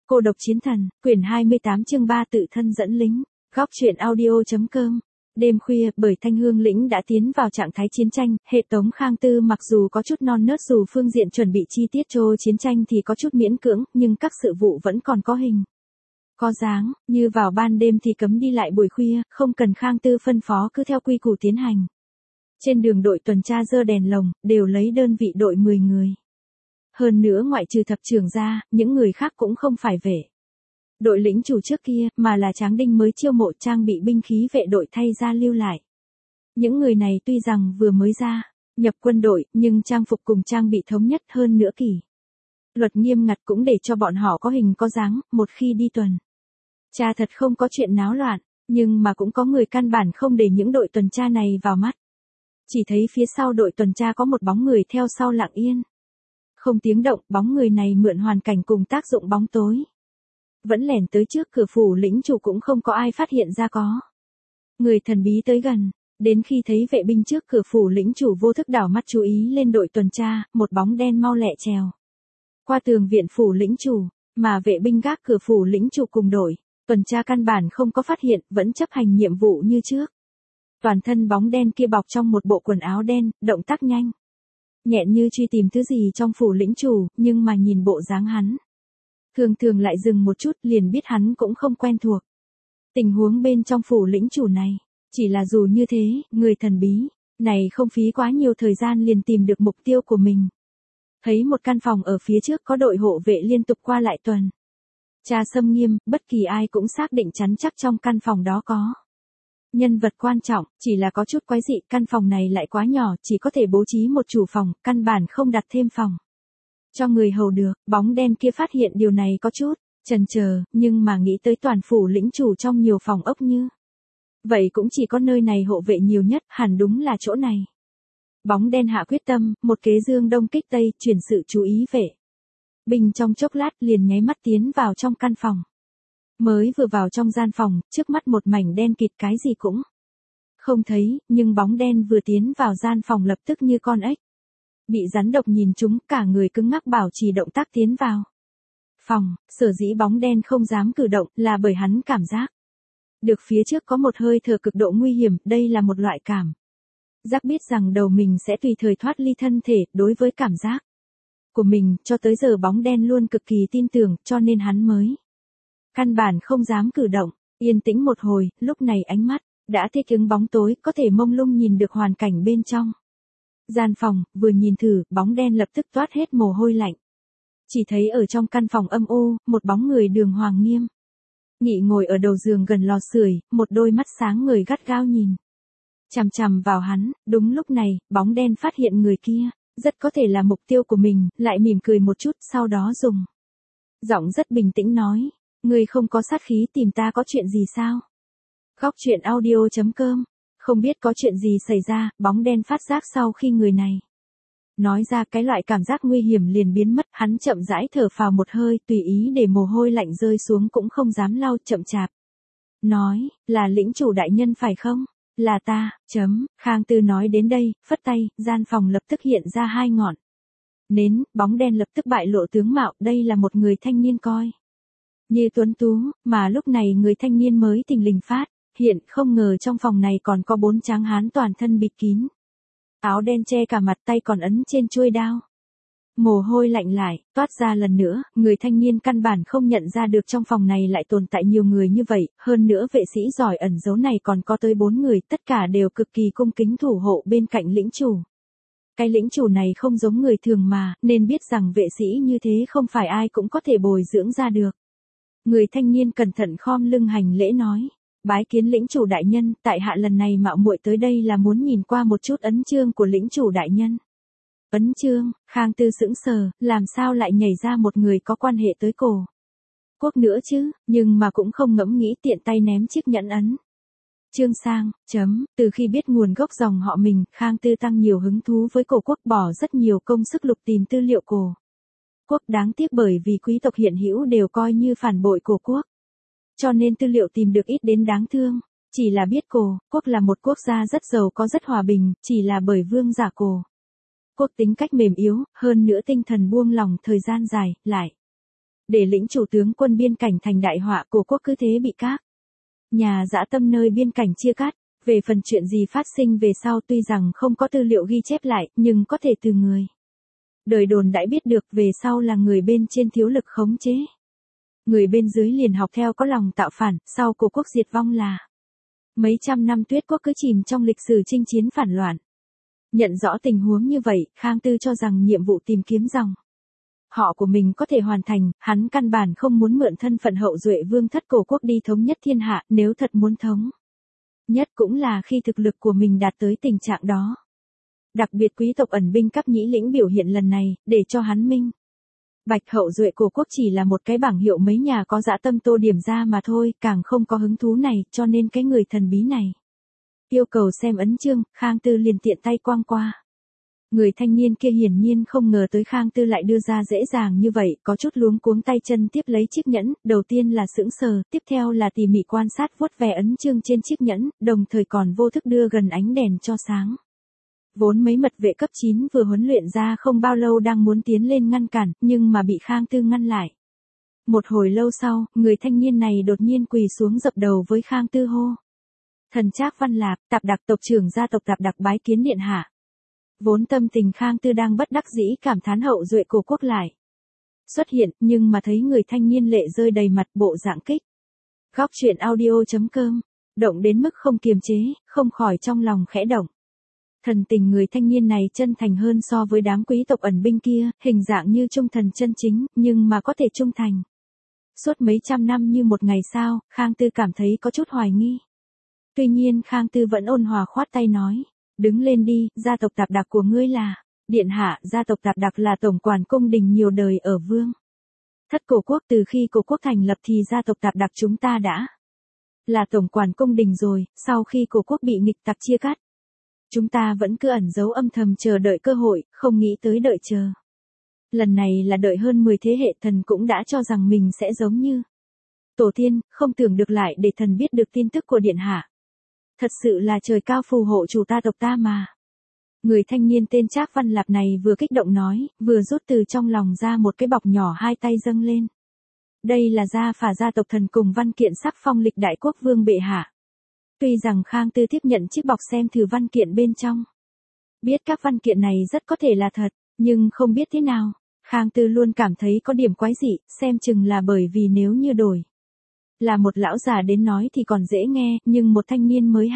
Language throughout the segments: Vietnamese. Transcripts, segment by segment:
Cô độc chiến thần, quyển 28 chương 3 tự thân dẫn lính. Góc truyện audio.com. Đêm khuya, bởi Thanh Hương lĩnh đã tiến vào trạng thái chiến tranh, hệ Tống Khang Tư mặc dù có chút non nớt, dù phương diện chuẩn bị chi tiết cho chiến tranh thì có chút miễn cưỡng, nhưng các sự vụ vẫn còn có hình, có dáng, như vào ban đêm thì cấm đi lại buổi khuya, không cần Khang Tư phân phó, cứ theo quy củ tiến hành. Trên đường đội tuần tra giơ đèn lồng, đều lấy đơn vị đội 10 người. Hơn nữa ngoại trừ thập trưởng ra, những người khác cũng không phải vệ đội lĩnh chủ trước kia, mà là Tráng Đinh mới chiêu mộ trang bị binh khí vệ đội thay ra lưu lại. Những người này tuy rằng vừa mới ra nhập quân đội, nhưng trang phục cùng trang bị thống nhất, hơn nữa kỷ luật nghiêm ngặt cũng để cho bọn họ có hình có dáng, một khi đi tuần tra thật không có chuyện náo loạn, nhưng mà cũng có người căn bản không để những đội tuần tra này vào mắt. Chỉ thấy phía sau đội tuần tra có một bóng người theo sau lặng yên, không tiếng động. Bóng người này mượn hoàn cảnh cùng tác dụng bóng tối, vẫn lẻn tới trước cửa phủ lĩnh chủ, cũng không có ai phát hiện ra có người thần bí tới gần. Đến khi thấy vệ binh trước cửa phủ lĩnh chủ, vô thức đảo mắt chú ý lên đội tuần tra, một bóng đen mau lẹ trèo qua tường viện phủ lĩnh chủ, mà vệ binh gác cửa phủ lĩnh chủ cùng đội tuần tra căn bản không có phát hiện, vẫn chấp hành nhiệm vụ như trước. Toàn thân bóng đen kia bọc trong một bộ quần áo đen, động tác nhanh nhẹn như truy tìm thứ gì trong phủ lĩnh chủ, nhưng mà nhìn bộ dáng hắn, thường thường lại dừng một chút, liền biết hắn cũng không quen thuộc tình huống bên trong phủ lĩnh chủ này. Chỉ là dù như thế, người thần bí này không phí quá nhiều thời gian liền tìm được mục tiêu của mình. Thấy một căn phòng ở phía trước có đội hộ vệ liên tục qua lại tuần tra xâm nghiêm, bất kỳ ai cũng xác định chắn chắc trong căn phòng đó có nhân vật quan trọng. Chỉ là có chút quái dị, căn phòng này lại quá nhỏ, chỉ có thể bố trí một chủ phòng, căn bản không đặt thêm phòng cho người hầu được. Bóng đen kia phát hiện điều này có chút chần chờ, nhưng mà nghĩ tới toàn phủ lĩnh chủ trong nhiều phòng ốc như vậy cũng chỉ có nơi này hộ vệ nhiều nhất, hẳn đúng là chỗ này. Bóng đen hạ quyết tâm, một kế dương đông kích tây, chuyển sự chú ý vệ binh trong chốc lát, liền nháy mắt tiến vào trong căn phòng. Mới vừa vào trong gian phòng, trước mắt một mảnh đen kịt, cái gì cũng không thấy, nhưng bóng đen vừa tiến vào gian phòng lập tức như con ếch bị rắn độc nhìn trúng, cả người cứng ngắc bảo trì động tác tiến vào phòng. Sở dĩ bóng đen không dám cử động, là bởi hắn cảm giác được phía trước có một hơi thở cực độ nguy hiểm. Đây là một loại cảm giác biết rằng đầu mình sẽ tùy thời thoát ly thân thể. Đối với cảm giác của mình, cho tới giờ bóng đen luôn cực kỳ tin tưởng, cho nên hắn mới căn bản không dám cử động. Yên tĩnh một hồi, lúc này ánh mắt đã thích ứng bóng tối, có thể mông lung nhìn được hoàn cảnh bên trong gian phòng. Vừa nhìn thử, bóng đen lập tức toát hết mồ hôi lạnh. Chỉ thấy ở trong căn phòng âm u, một bóng người đường hoàng nghiêm nghị ngồi ở đầu giường gần lò sưởi, một đôi mắt sáng ngời gắt gao nhìn chằm chằm vào hắn. Đúng lúc này, bóng đen phát hiện người kia rất có thể là mục tiêu của mình, lại mỉm cười một chút, sau đó dùng giọng rất bình tĩnh nói: "Ngươi không có sát khí, tìm ta có chuyện gì sao?" Góc truyện audio.com. Không biết có chuyện gì xảy ra, bóng đen phát giác sau khi người này nói ra, cái loại cảm giác nguy hiểm liền biến mất. Hắn chậm rãi thở phào một hơi, tùy ý để mồ hôi lạnh rơi xuống, cũng không dám lau, chậm chạp nói: "Là lĩnh chủ đại nhân phải không?" "Là ta." Khang Tư nói đến đây, phất tay, gian phòng lập tức hiện ra hai ngọn nến, bóng đen lập tức bại lộ tướng mạo. Đây là một người thanh niên coi như tuấn tú, mà lúc này người thanh niên mới thình lình phát hiện, không ngờ trong phòng này còn có 4 tráng hán toàn thân bịt kín áo đen che cả mặt, tay còn ấn trên chuôi đao. Mồ hôi lạnh lại toát ra lần nữa. Người thanh niên căn bản không nhận ra được trong phòng này lại tồn tại nhiều người như vậy, hơn nữa vệ sĩ giỏi ẩn giấu này còn có tới 4 người, tất cả đều cực kỳ cung kính thủ hộ bên cạnh lĩnh chủ. Cái lĩnh chủ này không giống người thường mà, nên biết rằng vệ sĩ như thế không phải ai cũng có thể bồi dưỡng ra được. Người thanh niên cẩn thận khom lưng hành lễ nói: "Bái kiến lĩnh chủ đại nhân, tại hạ lần này mạo muội tới đây là muốn nhìn qua một chút ấn chương của lĩnh chủ đại nhân." Ấn chương? Khang Tư sững sờ, làm sao lại nhảy ra một người có quan hệ tới cổ quốc nữa chứ, nhưng mà cũng không ngẫm nghĩ, tiện tay ném chiếc nhẫn ấn chương sang. Từ khi biết nguồn gốc dòng họ mình, Khang Tư tăng nhiều hứng thú với cổ quốc, bỏ rất nhiều công sức lục tìm tư liệu cổ quốc. Đáng tiếc bởi vì quý tộc hiện hữu đều coi như phản bội cổ quốc, cho nên tư liệu tìm được ít đến đáng thương. Chỉ là biết cổ quốc là một quốc gia rất giàu có, rất hòa bình, chỉ là bởi vương giả cổ quốc tính cách mềm yếu, hơn nữa tinh thần buông lỏng thời gian dài, lại để lĩnh chủ tướng quân biên cảnh thành đại họa, cổ quốc cứ thế bị các nhà dã tâm nơi biên cảnh chia cắt. Về phần chuyện gì phát sinh về sau tuy rằng không có tư liệu ghi chép lại, nhưng có thể từ người đời đồn đãi biết được về sau là người bên trên thiếu lực khống chế. Người bên dưới liền học theo có lòng tạo phản, sau cổ quốc diệt vong là mấy trăm năm Tuyết quốc cứ chìm trong lịch sử chinh chiến phản loạn. Nhận rõ tình huống như vậy, Khang Tư cho rằng nhiệm vụ tìm kiếm dòng họ của mình có thể hoàn thành, hắn căn bản không muốn mượn thân phận hậu duệ vương thất cổ quốc đi thống nhất thiên hạ, nếu thật muốn thống nhất cũng là khi thực lực của mình đạt tới tình trạng đó. Đặc biệt quý tộc ẩn binh cấp nhĩ lĩnh biểu hiện lần này, để cho hắn minh bạch hậu duệ cổ quốc chỉ là một cái bảng hiệu mấy nhà có dã tâm tô điểm ra mà thôi, càng không có hứng thú này, cho nên cái người thần bí này yêu cầu xem ấn chương, Khang Tư liền tiện tay quăng qua. Người thanh niên kia hiển nhiên không ngờ tới Khang Tư lại đưa ra dễ dàng như vậy, có chút luống cuống tay chân tiếp lấy chiếc nhẫn, đầu tiên là sững sờ, tiếp theo là tỉ mỉ quan sát vuốt ve ấn chương trên chiếc nhẫn, đồng thời còn vô thức đưa gần ánh đèn cho sáng. Vốn mấy mật vệ cấp 9 vừa huấn luyện ra không bao lâu đang muốn tiến lên ngăn cản, nhưng mà bị Khang Tư ngăn lại. Một hồi lâu sau, người thanh niên này đột nhiên quỳ xuống dập đầu với Khang Tư hô. Thần Trác Văn Lạp, Tạp Đặc tộc trưởng gia tộc Tạp Đặc bái kiến điện hạ. Vốn tâm tình Khang Tư đang bất đắc dĩ cảm thán hậu duệ cổ quốc lại xuất hiện, nhưng mà thấy người thanh niên lệ rơi đầy mặt, bộ dạng kích. Góc truyện audio.com, động đến mức không kiềm chế, không khỏi trong lòng khẽ động. Thần tình người thanh niên này chân thành hơn so với đám quý tộc ẩn binh kia, hình dạng như trung thần chân chính, nhưng mà có thể trung thành suốt mấy trăm năm như một ngày sao, Khang Tư cảm thấy có chút hoài nghi. Tuy nhiên Khang Tư vẫn ôn hòa khoát tay nói, đứng lên đi, gia tộc Tạp Đặc của ngươi là, điện hạ, gia tộc Tạp Đặc là tổng quản cung đình nhiều đời ở vương thất cổ quốc, từ khi cổ quốc thành lập thì gia tộc Tạp Đặc chúng ta đã là tổng quản cung đình rồi, sau khi cổ quốc bị nghịch tặc chia cắt. Chúng ta vẫn cứ ẩn giấu âm thầm chờ đợi cơ hội, không nghĩ tới đợi chờ. Lần này là đợi hơn 10 thế hệ, thần cũng đã cho rằng mình sẽ giống như tổ tiên, không tưởng được lại để thần biết được tin tức của điện hạ. Thật sự là trời cao phù hộ chủ ta tộc ta mà. Người thanh niên tên Trác Văn Lạp này vừa kích động nói, vừa rút từ trong lòng ra một cái bọc nhỏ, hai tay dâng lên. Đây là gia phả gia tộc thần cùng văn kiện sắc phong lịch đại quốc vương bệ hạ. Tuy rằng Khang Tư tiếp nhận chiếc bọc xem thử văn kiện bên trong. Biết các văn kiện này rất có thể là thật, nhưng không biết thế nào. Khang Tư luôn cảm thấy có điểm quái dị, xem chừng là bởi vì nếu như đổi là một lão già đến nói thì còn dễ nghe, nhưng một thanh niên mới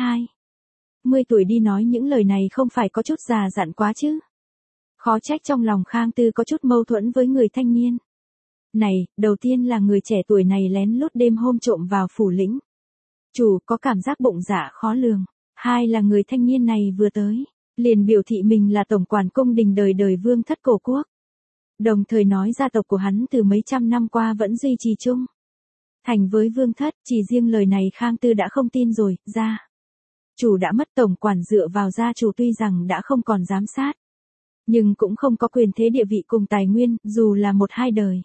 20 tuổi đi nói những lời này không phải có chút già dặn quá chứ. Khó trách trong lòng Khang Tư có chút mâu thuẫn với người thanh niên này, đầu tiên là người trẻ tuổi này lén lút đêm hôm trộm vào phủ lĩnh chủ, có cảm giác bụng dạ khó lường. Hai là người thanh niên này vừa tới liền biểu thị mình là tổng quản cung đình đời đời vương thất cổ quốc. Đồng thời nói gia tộc của hắn từ mấy trăm năm qua vẫn duy trì chung thành với vương thất, chỉ riêng lời này Khang Tư đã không tin rồi, gia chủ đã mất, tổng quản dựa vào gia chủ tuy rằng đã không còn giám sát, nhưng cũng không có quyền thế địa vị cùng tài nguyên, dù là một hai đời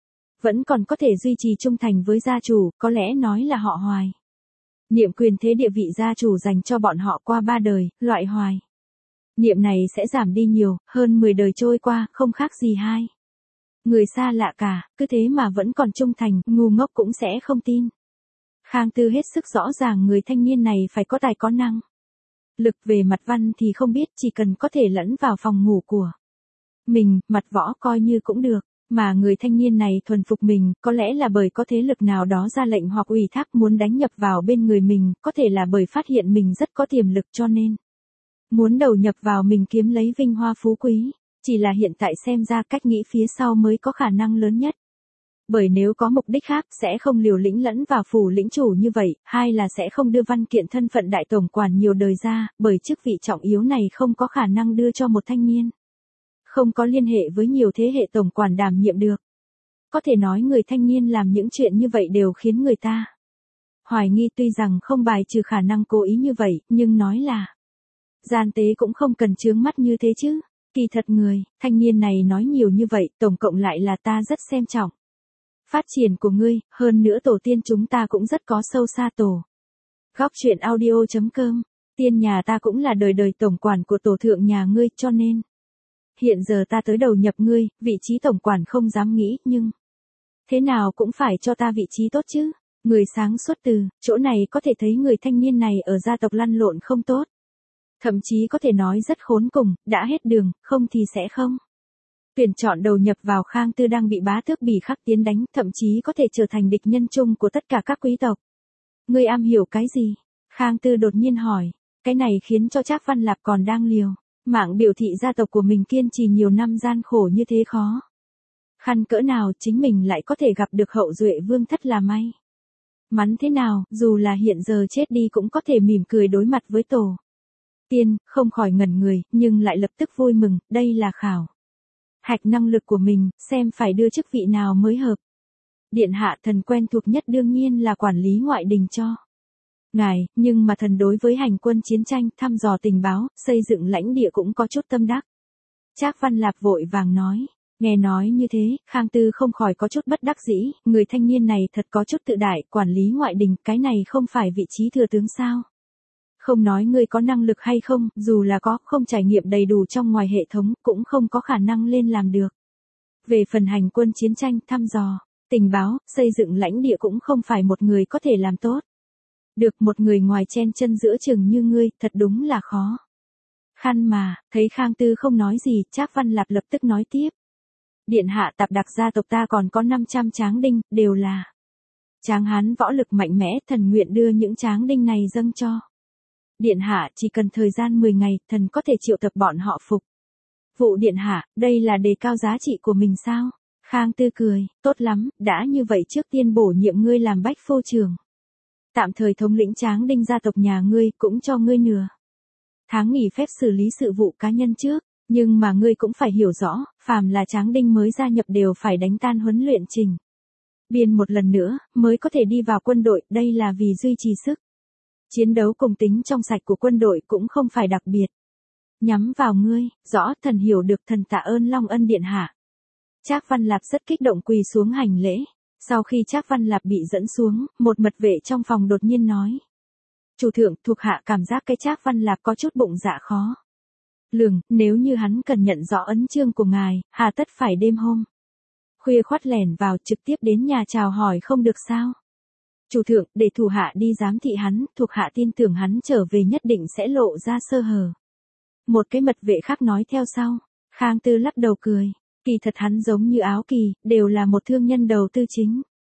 vẫn còn có thể duy trì trung thành với gia chủ, có lẽ nói là họ hoài niệm quyền thế địa vị gia chủ dành cho bọn họ qua 3 đời, loại hoài niệm này sẽ giảm đi nhiều, hơn 10 đời trôi qua, không khác gì hai người xa lạ cả, cứ thế mà vẫn còn trung thành, ngu ngốc cũng sẽ không tin. Khang Tư hết sức rõ ràng người thanh niên này phải có tài có năng lực, về mặt văn thì không biết, chỉ cần có thể lẫn vào phòng ngủ của mình, mặt võ coi như cũng được. Mà người thanh niên này thuần phục mình, có lẽ là bởi có thế lực nào đó ra lệnh hoặc ủy thác muốn đánh nhập vào bên người mình, có thể là bởi phát hiện mình rất có tiềm lực cho nên muốn đầu nhập vào mình kiếm lấy vinh hoa phú quý. Chỉ là hiện tại xem ra cách nghĩ phía sau mới có khả năng lớn nhất. Bởi nếu có mục đích khác sẽ không liều lĩnh lẫn vào phủ lĩnh chủ như vậy, hai là sẽ không đưa văn kiện thân phận đại tổng quản nhiều đời ra, bởi chức vị trọng yếu này không có khả năng đưa cho một thanh niên không có liên hệ với nhiều thế hệ tổng quản đảm nhiệm được. Có thể nói người thanh niên làm những chuyện như vậy đều khiến người ta hoài nghi, tuy rằng không bài trừ khả năng cố ý như vậy, nhưng nói là gian tế cũng không cần chướng mắt như thế chứ. Kỳ thật người thanh niên này nói nhiều như vậy, tổng cộng lại là ta rất xem trọng phát triển của ngươi, hơn nữa tổ tiên chúng ta cũng rất có sâu xa tổ. Góc truyện audio.com, tiên nhà ta cũng là đời đời tổng quản của tổ thượng nhà ngươi, cho nên hiện giờ ta tới đầu nhập ngươi, vị trí tổng quản không dám nghĩ, nhưng Thế nào cũng phải cho ta vị trí tốt chứ. Người sáng suốt từ, chỗ này có thể thấy người thanh niên này ở gia tộc lăn lộn không tốt. Thậm chí có thể nói rất khốn cùng, đã hết đường, không thì sẽ không. Tuyển chọn đầu nhập vào Khang Tư đang bị bá tước Bỉ Khắc tiến đánh, thậm chí có thể trở thành địch nhân chung của tất cả các quý tộc. Ngươi am hiểu cái gì? Khang Tư đột nhiên hỏi. Cái này khiến cho Trác Văn Lạp còn đang liều mạng biểu thị gia tộc của mình kiên trì nhiều năm gian khổ như thế khó khăn cỡ nào chính mình lại có thể gặp được hậu duệ vương thất là may. Mắn thế nào, dù là hiện giờ chết đi cũng có thể mỉm cười đối mặt với tổ tiên, không khỏi ngẩn người, nhưng lại lập tức vui mừng, đây là khảo hạch năng lực của mình, xem phải đưa chức vị nào mới hợp. Điện hạ, thần quen thuộc nhất đương nhiên là quản lý ngoại đình cho ngài, nhưng mà thần đối với hành quân chiến tranh, thăm dò tình báo, xây dựng lãnh địa cũng có chút tâm đắc. Trác Văn Lạp vội vàng nói. Nghe nói như thế, Khang Tư không khỏi có chút bất đắc dĩ, người thanh niên này thật có chút tự đại, quản lý ngoại đình, cái này không phải vị trí thừa tướng sao? Không nói ngươi có năng lực hay không, dù là có, không trải nghiệm đầy đủ trong ngoài hệ thống, cũng không có khả năng lên làm được. Về phần hành quân chiến tranh, thăm dò, tình báo, xây dựng lãnh địa cũng không phải một người có thể làm tốt. Được một người ngoài chen chân giữa chừng như ngươi, thật đúng là khó khăn mà. Thấy Khang Tư không nói gì, Trác Văn Lạp lập tức nói tiếp. Điện hạ, Tạp Đặc gia tộc ta còn có 500 tráng đinh, đều là tráng hán võ lực mạnh mẽ, thần nguyện đưa những tráng đinh này dâng cho điện hạ, chỉ cần thời gian 10 ngày, thần có thể triệu tập bọn họ phục vụ điện hạ. Đây là đề cao giá trị của mình sao? Khang Tư cười. Tốt lắm, đã như vậy trước tiên bổ nhiệm ngươi làm bách phô trưởng, tạm thời thống lĩnh tráng đinh gia tộc nhà ngươi, cũng cho ngươi nửa tháng nghỉ phép xử lý sự vụ cá nhân trước. Nhưng mà ngươi cũng phải hiểu rõ, phàm là tráng đinh mới gia nhập đều phải đánh tan huấn luyện trình biên một lần nữa, mới có thể đi vào quân đội, đây là vì duy trì sức chiến đấu cùng tính trong sạch của quân đội, cũng không phải đặc biệt nhắm vào ngươi. Rõ, thần hiểu được, thần tạ ơn Long Ân điện hạ. Trác Văn Lạp rất kích động quỳ xuống hành lễ. Sau khi Trác Văn Lạp bị dẫn xuống, một mật vệ trong phòng đột nhiên nói. Chủ thượng, thuộc hạ cảm giác cái Trác Văn Lạp có chút bụng dạ khó lường, nếu như hắn cần nhận rõ ấn chương của ngài, hà tất phải đêm hôm khuya khoắt lẻn vào, trực tiếp đến nhà chào hỏi không được sao? Chủ thượng, để thủ hạ đi giám thị hắn, thuộc hạ tin tưởng hắn trở về nhất định sẽ lộ ra sơ hở. Một cái mật vệ khác nói theo sau. Khang Tư lắc đầu cười. Kỳ thật hắn giống như Áo Kỳ, đều là một thương nhân đầu tư chính.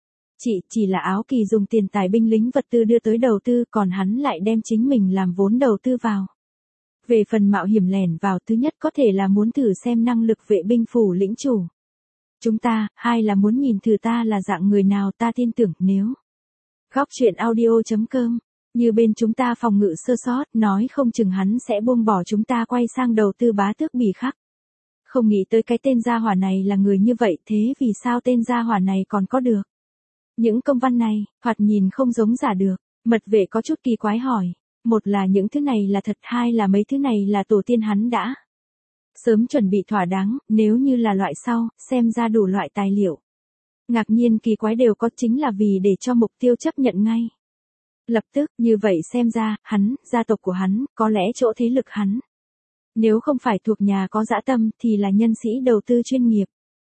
Chỉ là Áo Kỳ dùng tiền tài binh lính vật tư đưa tới đầu tư, còn hắn lại đem chính mình làm vốn đầu tư vào. Về phần mạo hiểm lẻn vào, thứ nhất có thể là muốn thử xem năng lực vệ binh phủ lĩnh chủ chúng ta, hai là muốn nhìn thử ta là dạng người nào. Ta tin tưởng nếu Góc truyện audio.com như bên chúng ta phòng ngự sơ sót, nói không chừng hắn sẽ buông bỏ chúng ta quay sang đầu tư bá tước Bỉ Khắc. Không nghĩ tới cái tên gia hỏa này là người như vậy, thế vì sao tên gia hỏa này còn có được những công văn này, thoạt nhìn không giống giả được. Mật vệ có chút kỳ quái hỏi. Một là những thứ này là thật, hai là mấy thứ này là tổ tiên hắn đã sớm chuẩn bị thỏa đáng, nếu như là loại sau, xem ra đủ loại tài liệu ngạc nhiên kỳ quái đều có, chính là vì để cho mục tiêu chấp nhận ngay lập tức. Như vậy xem ra, hắn, gia tộc của hắn, có lẽ chỗ thế lực hắn, nếu không phải thuộc nhà có dã tâm, thì là nhân sĩ đầu tư chuyên nghiệp.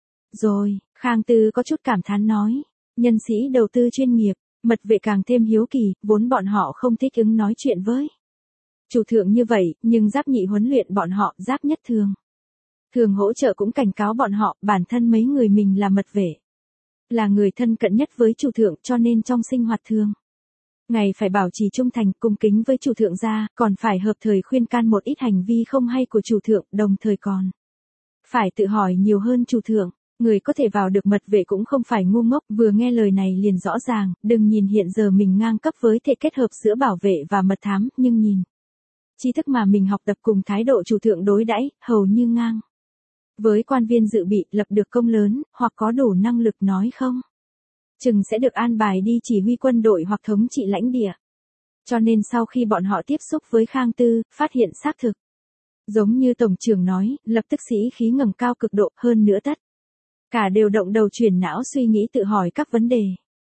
Rồi, Khang Tư có chút cảm thán nói, nhân sĩ đầu tư chuyên nghiệp. Mật vệ càng thêm hiếu kỳ, vốn bọn họ không thích ứng nói chuyện với chủ thượng như vậy, nhưng Giáp Nhị huấn luyện bọn họ, Giáp Nhất thường hỗ trợ cũng cảnh cáo bọn họ, bản thân mấy người mình là mật vệ, là người thân cận nhất với chủ thượng, cho nên trong sinh hoạt thường ngày phải bảo trì trung thành, cung kính với chủ thượng ra, còn phải hợp thời khuyên can một ít hành vi không hay của chủ thượng, đồng thời còn phải tự hỏi nhiều hơn chủ thượng. Người có thể vào được mật vệ cũng không phải ngu ngốc, vừa nghe lời này liền rõ ràng, đừng nhìn hiện giờ mình ngang cấp với thể kết hợp giữa bảo vệ và mật thám, nhưng nhìn tri thức mà mình học tập cùng thái độ chủ thượng đối đãi, hầu như ngang với quan viên dự bị, lập được công lớn, hoặc có đủ năng lực nói không chừng sẽ được an bài đi chỉ huy quân đội hoặc thống trị lãnh địa. Cho nên sau khi bọn họ tiếp xúc với Khang Tư, phát hiện xác thực giống như tổng trưởng nói, lập tức sĩ khí ngẩng cao cực độ, hơn nữa tất cả đều động đầu chuyển não suy nghĩ tự hỏi các vấn đề.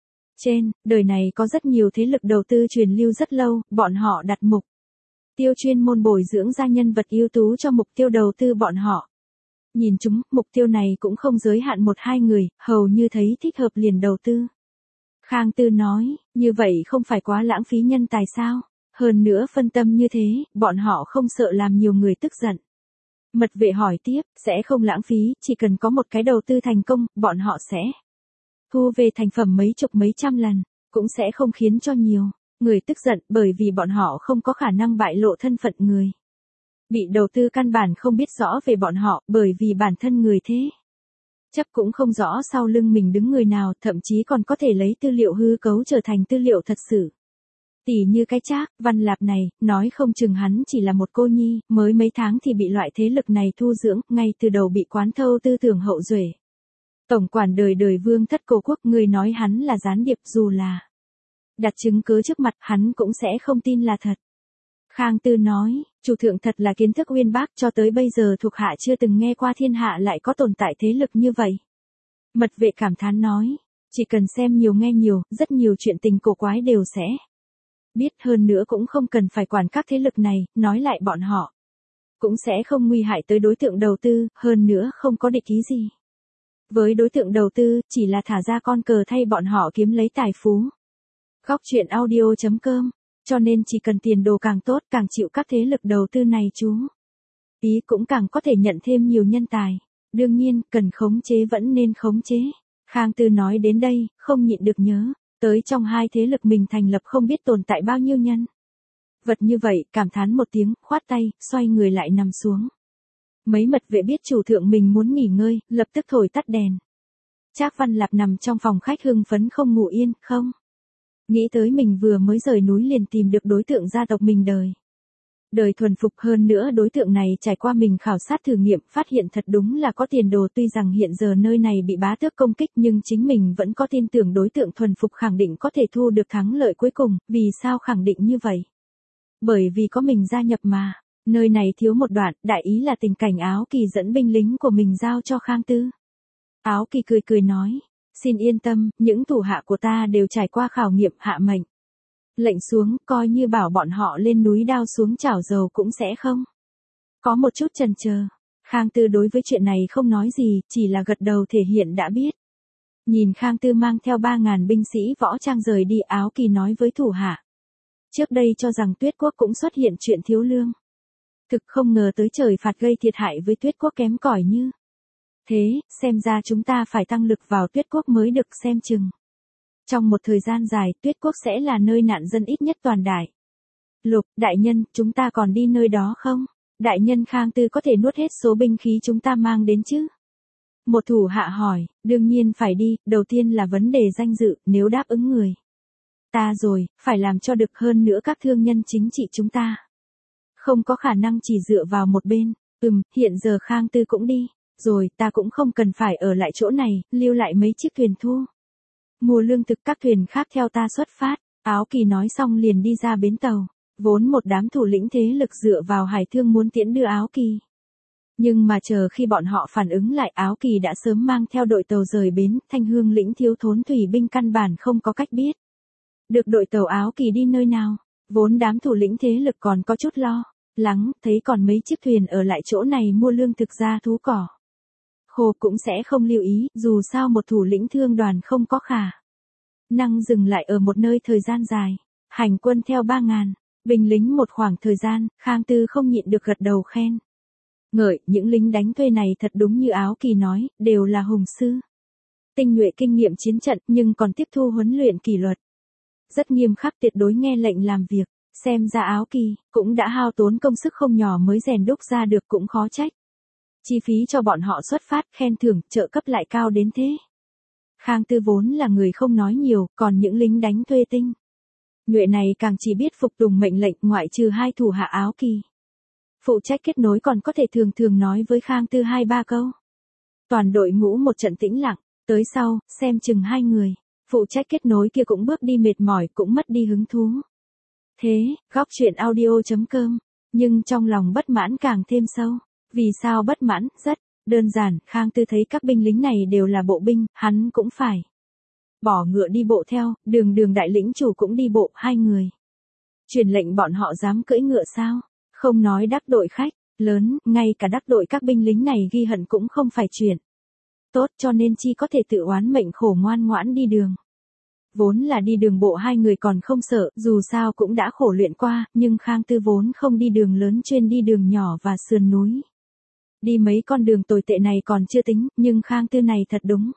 Trên đời này có rất nhiều thế lực đầu tư truyền lưu rất lâu, bọn họ đặt mục tiêu chuyên môn bồi dưỡng ra nhân vật ưu tú cho mục tiêu đầu tư bọn họ. Nhìn chúng, mục tiêu này cũng không giới hạn một hai người, hầu như thấy thích hợp liền đầu tư. Khang Tư nói, như vậy không phải quá lãng phí nhân tài sao? Hơn nữa phân tâm như thế, bọn họ không sợ làm nhiều người tức giận. Mật vệ hỏi tiếp, sẽ không lãng phí, chỉ cần có một cái đầu tư thành công, bọn họ sẽ thu về thành phẩm mấy chục mấy trăm lần, cũng sẽ không khiến cho nhiều người tức giận bởi vì bọn họ không có khả năng bại lộ thân phận người bị đầu tư căn bản không biết rõ về bọn họ bởi vì bản thân người thế chấp cũng không rõ sau lưng mình đứng người nào, thậm chí còn có thể lấy tư liệu hư cấu trở thành tư liệu thật sự. Tỉ như cái Trác Văn Lạp này, nói không chừng hắn chỉ là một cô nhi, mới mấy tháng thì bị loại thế lực này thu dưỡng, ngay từ đầu bị quán thâu tư tưởng hậu duệ. Tổng quản đời đời vương thất cổ quốc, người nói hắn là gián điệp dù là đặt chứng cứ trước mặt hắn cũng sẽ không tin là thật. Khang Tư nói, chủ thượng thật là kiến thức uyên bác, cho tới bây giờ thuộc hạ chưa từng nghe qua thiên hạ lại có tồn tại thế lực như vậy. Mật vệ cảm thán nói, chỉ cần xem nhiều nghe nhiều, rất nhiều chuyện tình cổ quái đều sẽ biết, hơn nữa cũng không cần phải quản các thế lực này, nói lại bọn họ cũng sẽ không nguy hại tới đối tượng đầu tư, hơn nữa không có địch ý gì với đối tượng đầu tư, chỉ là thả ra con cờ thay bọn họ kiếm lấy tài phú. Góc truyện audio.com, cho nên chỉ cần tiền đồ càng tốt, càng chịu các thế lực đầu tư này chú ý cũng càng có thể nhận thêm nhiều nhân tài. Đương nhiên, cần khống chế vẫn nên khống chế. Khang Tư nói đến đây, không nhịn được nhớ tới trong hai thế lực mình thành lập không biết tồn tại bao nhiêu nhân vật như vậy, cảm thán một tiếng, khoát tay, xoay người lại nằm xuống. Mấy mật vệ biết chủ thượng mình muốn nghỉ ngơi, lập tức thổi tắt đèn. Trác Văn Lạp nằm trong phòng khách hưng phấn không ngủ yên, không nghĩ tới mình vừa mới rời núi liền tìm được đối tượng gia tộc mình đời thuần phục, hơn nữa đối tượng này trải qua mình khảo sát thử nghiệm, phát hiện thật đúng là có tiền đồ. Tuy rằng hiện giờ nơi này bị bá tước công kích nhưng chính mình vẫn có tin tưởng đối tượng thuần phục khẳng định có thể thu được thắng lợi cuối cùng. Vì sao khẳng định như vậy? Bởi vì có mình gia nhập mà. Nơi này thiếu một đoạn, đại ý là tình cảnh Áo Kỳ dẫn binh lính của mình giao cho Khang Tư. Áo Kỳ cười cười nói, xin yên tâm, những thủ hạ của ta đều trải qua khảo nghiệm, hạ mệnh lệnh xuống, coi như bảo bọn họ lên núi đao xuống chảo dầu cũng sẽ không có một chút chần chờ. Khang Tư đối với chuyện này không nói gì, chỉ là gật đầu thể hiện đã biết. Nhìn Khang Tư mang theo 3.000 binh sĩ võ trang rời đi, Áo Kỳ nói với thủ hạ, trước đây cho rằng Tuyết Quốc cũng xuất hiện chuyện thiếu lương, thực không ngờ tới trời phạt gây thiệt hại với Tuyết Quốc kém cỏi như thế, xem ra chúng ta phải tăng lực vào Tuyết Quốc mới được, xem chừng trong một thời gian dài, Tuyết Quốc sẽ là nơi nạn dân ít nhất toàn đại lục. Đại nhân, chúng ta còn đi nơi đó không? Đại nhân, Khang Tư có thể nuốt hết số binh khí chúng ta mang đến chứ? Một thủ hạ hỏi, đương nhiên phải đi, đầu tiên là vấn đề danh dự, nếu đáp ứng người ta rồi, phải làm cho được, hơn nữa các thương nhân chính trị chúng ta không có khả năng chỉ dựa vào một bên. Hiện giờ Khang Tư cũng đi rồi, ta cũng không cần phải ở lại chỗ này, lưu lại mấy chiếc thuyền thu mua lương thực, các thuyền khác theo ta xuất phát. Áo Kỳ nói xong liền đi ra bến tàu. Vốn một đám thủ lĩnh thế lực dựa vào hải thương muốn tiễn đưa Áo Kỳ. Nhưng mà chờ khi bọn họ phản ứng lại, Áo Kỳ đã sớm mang theo đội tàu rời bến. Thanh Hương lĩnh thiếu thốn thủy binh căn bản không có cách biết được đội tàu Áo Kỳ đi nơi nào. Vốn đám thủ lĩnh thế lực còn có chút lo lắng, thấy còn mấy chiếc thuyền ở lại chỗ này mua lương thực ra thú cỏ khô cũng sẽ không lưu ý, dù sao một thủ lĩnh thương đoàn không có khả năng dừng lại ở một nơi thời gian dài. Hành quân theo 3.000 binh lính một khoảng thời gian, Khang Tư không nhịn được gật đầu khen ngợi, những lính đánh thuê này thật đúng như Áo Kỳ nói, đều là hùng sư tinh nhuệ, kinh nghiệm chiến trận, nhưng còn tiếp thu huấn luyện kỷ luật rất nghiêm khắc, tuyệt đối nghe lệnh làm việc. Xem ra Áo Kỳ cũng đã hao tốn công sức không nhỏ mới rèn đúc ra được, cũng khó trách chi phí cho bọn họ xuất phát, khen thưởng, trợ cấp lại cao đến thế. Khang Tư vốn là người không nói nhiều, còn những lính đánh thuê tinh nhuệ này càng chỉ biết phục tùng mệnh lệnh, ngoại trừ hai thủ hạ Áo Kỳ phụ trách kết nối còn có thể thường thường nói với Khang Tư 2-3 câu. Toàn đội ngũ một trận tĩnh lặng, tới sau, xem chừng 2 người phụ trách kết nối kia cũng bước đi mệt mỏi, cũng mất đi hứng thú. Thế, góc truyện audio.com, nhưng trong lòng bất mãn càng thêm sâu. Vì sao bất mãn? Rất đơn giản, Khang Tư thấy các binh lính này đều là bộ binh, hắn cũng phải bỏ ngựa đi bộ theo, đường đại lĩnh chủ cũng đi bộ, 2 người truyền lệnh bọn họ dám cưỡi ngựa sao? Không nói đắc đội khách, lớn, ngay cả đắc đội các binh lính này ghi hận cũng không phải chuyện tốt, cho nên chi có thể tự oán mệnh khổ ngoan ngoãn đi đường. Vốn là đi đường bộ hai người còn không sợ, dù sao cũng đã khổ luyện qua, nhưng Khang Tư vốn không đi đường lớn, chuyên đi đường nhỏ và sườn núi. Đi mấy con đường tồi tệ này còn chưa tính, nhưng Khang Tư này thật đúng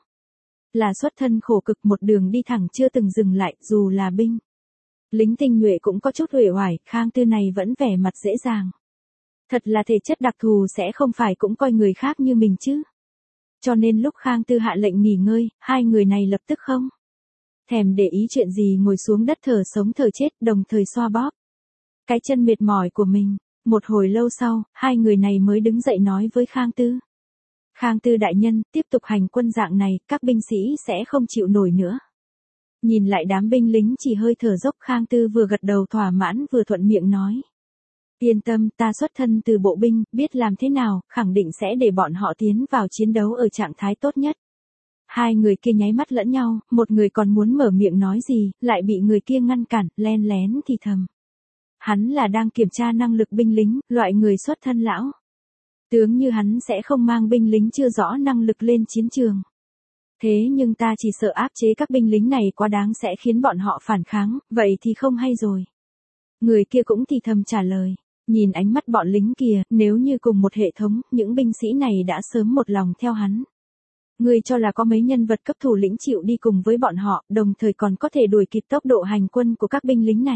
là xuất thân khổ cực, một đường đi thẳng chưa từng dừng lại, dù là binh lính tinh nhuệ cũng có chút uể oải, Khang Tư này vẫn vẻ mặt dễ dàng. Thật là thể chất đặc thù, sẽ không phải cũng coi người khác như mình chứ. Cho nên lúc Khang Tư hạ lệnh nghỉ ngơi, hai người này lập tức không thèm để ý chuyện gì, ngồi xuống đất thở sống thở chết, đồng thời xoa bóp cái chân mệt mỏi của mình. Một hồi lâu sau, hai người này mới đứng dậy nói với Khang Tư. Khang Tư đại nhân, tiếp tục hành quân dạng này, các binh sĩ sẽ không chịu nổi nữa. Nhìn lại đám binh lính chỉ hơi thở dốc, Khang Tư vừa gật đầu thỏa mãn vừa thuận miệng nói. Yên tâm, ta xuất thân từ bộ binh, biết làm thế nào, khẳng định sẽ để bọn họ tiến vào chiến đấu ở trạng thái tốt nhất. Hai người kia nháy mắt lẫn nhau, một người còn muốn mở miệng nói gì, lại bị người kia ngăn cản, len lén thì thầm. Hắn là đang kiểm tra năng lực binh lính, loại người xuất thân lão tướng như hắn sẽ không mang binh lính chưa rõ năng lực lên chiến trường. Thế nhưng ta chỉ sợ áp chế các binh lính này quá đáng sẽ khiến bọn họ phản kháng, vậy thì không hay rồi. Người kia cũng thì thầm trả lời. Nhìn ánh mắt bọn lính kia, nếu như cùng một hệ thống, những binh sĩ này đã sớm một lòng theo hắn. Người cho là có mấy nhân vật cấp thủ lĩnh chịu đi cùng với bọn họ, đồng thời còn có thể đuổi kịp tốc độ hành quân của các binh lính này.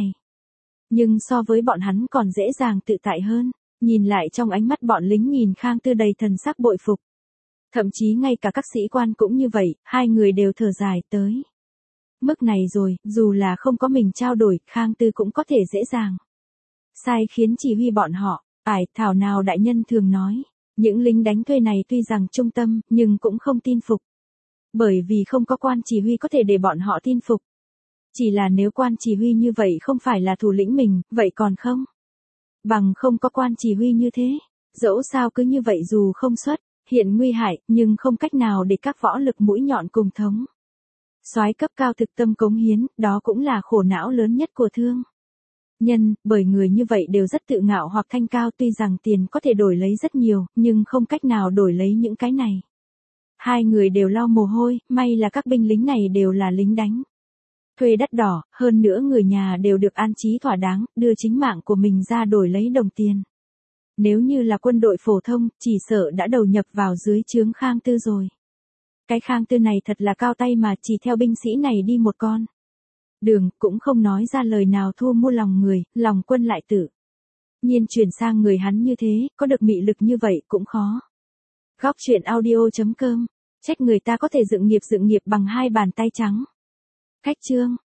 Nhưng so với bọn hắn còn dễ dàng tự tại hơn. Nhìn lại trong ánh mắt bọn lính nhìn Khang Tư đầy thần sắc bội phục. Thậm chí ngay cả các sĩ quan cũng như vậy, hai người đều thở dài tới. Mức này rồi, dù là không có mình trao đổi, Khang Tư cũng có thể dễ dàng sai khiến chỉ huy bọn họ. Thảo nào đại nhân thường nói, những lính đánh thuê này tuy rằng trung tâm, nhưng cũng không tin phục. Bởi vì không có quan chỉ huy có thể để bọn họ tin phục. Chỉ là nếu quan chỉ huy như vậy không phải là thủ lĩnh mình, vậy còn không bằng không có quan chỉ huy như thế. Dẫu sao cứ như vậy dù không xuất hiện nguy hại, nhưng không cách nào để các võ lực mũi nhọn cùng thống soái cấp cao thực tâm cống hiến, đó cũng là khổ não lớn nhất của thương nhân, bởi người như vậy đều rất tự ngạo hoặc thanh cao, tuy rằng tiền có thể đổi lấy rất nhiều, nhưng không cách nào đổi lấy những cái này. Hai người đều lau mồ hôi, may là các binh lính này đều là lính đánh thuê đắt đỏ, hơn nữa người nhà đều được an trí thỏa đáng, đưa chính mạng của mình ra đổi lấy đồng tiền. Nếu như là quân đội phổ thông, chỉ sợ đã đầu nhập vào dưới trướng Khang Tư rồi. Cái Khang Tư này thật là cao tay mà chỉ theo binh sĩ này đi một con đường, cũng không nói ra lời nào thu mua lòng người, lòng quân lại tự nhiên chuyển sang người hắn như thế, có được mị lực như vậy cũng khó. Góc truyện audio.com, trách người ta có thể dựng nghiệp bằng hai bàn tay trắng. Cách chương